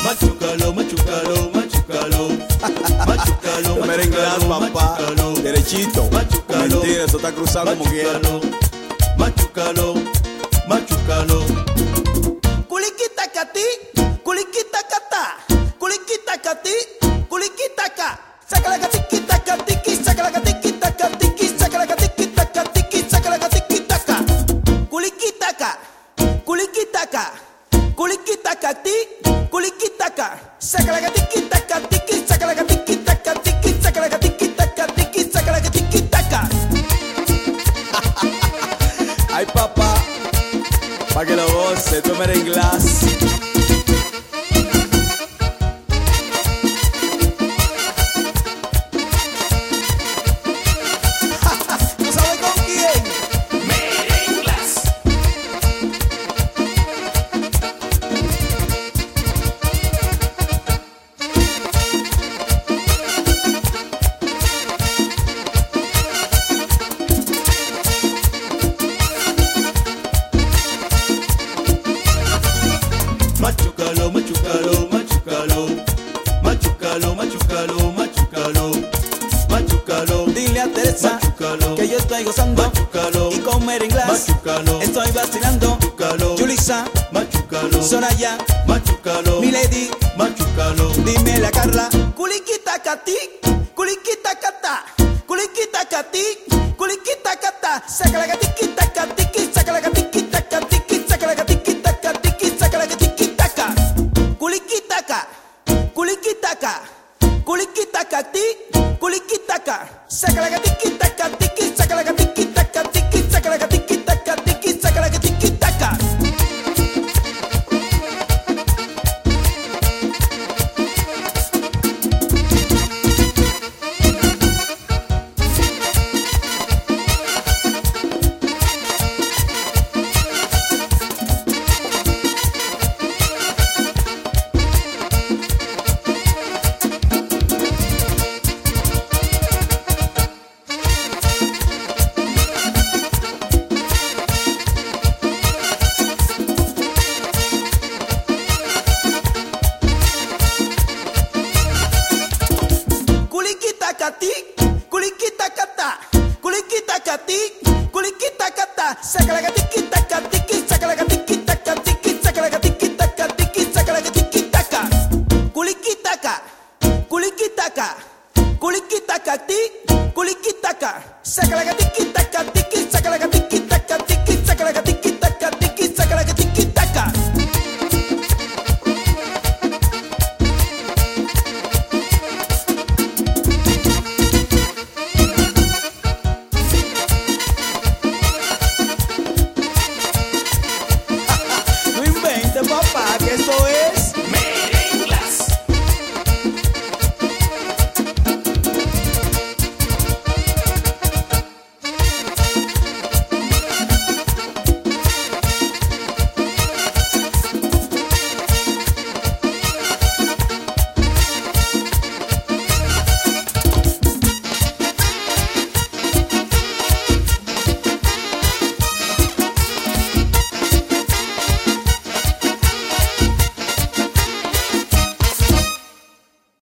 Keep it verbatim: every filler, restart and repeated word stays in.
Machucalo, machucalo, machucalo. Machucalo, Yo me era inglés, papá. Derechito. Machucalo. Mentira, eso está cruzado como quiera. Machucalo, machucalo. Culiquita cati, culiquita cata, culiquita cati, culiquita ca. Saca la catiquita catiqui, saca la catiquita catiqui, saca la catiquita catiqui, saca la catiquita ca. Culiquita ca, culiquita ca, culiquita cati, culiquita ca. Saca la catiquita catiqui, saca la catiquita catiqui, saca la catiquita catiqui, saca la catiquita ca. Ay, papá, pa' que lo goce, tú me eres inglés. ¿Tú sabes con quién? Machucalo, machucalo, machucalo. Machucalo, machucalo, machucalo. Machucalo. Dile a Teresa Machucalo. que yo estoy gozando Machucalo. y con merenglás Machucalo. estoy vacilando. Machucalo. Yulisa, Machucalo. Soraya, Machucalo. Milady, Machucalo. dime la Carla. Culiquita cati, culiquita cata, culiquita cati, culiquita cata. Saca la catiquita catiqui, saca la catiquita catiqui, saca la catiquita catiqui, saca la catiquita ca. Culiquita ca, culiquita ca, culiquita cati, culiquita ca. Saca la catiquita catiqui, saca la catiquita catiqui, saca la catiquita catiqui, saca la catiquita ca. Culiquita cati, culiquita cata, culiquita cati, culiquita cata. Saca la catiquita catiqui, saca la catiquita catiqui, saca la catiquita catiqui, saca la catiquita ca. Culiquita ca, culiquita ca, culiquita cati, culiquita ca. Saca la catiquita catiqui, saca la catiquita catiqui, saca la catiquita catiqui, saca la catiquita ca. No inventes, papá, que esto es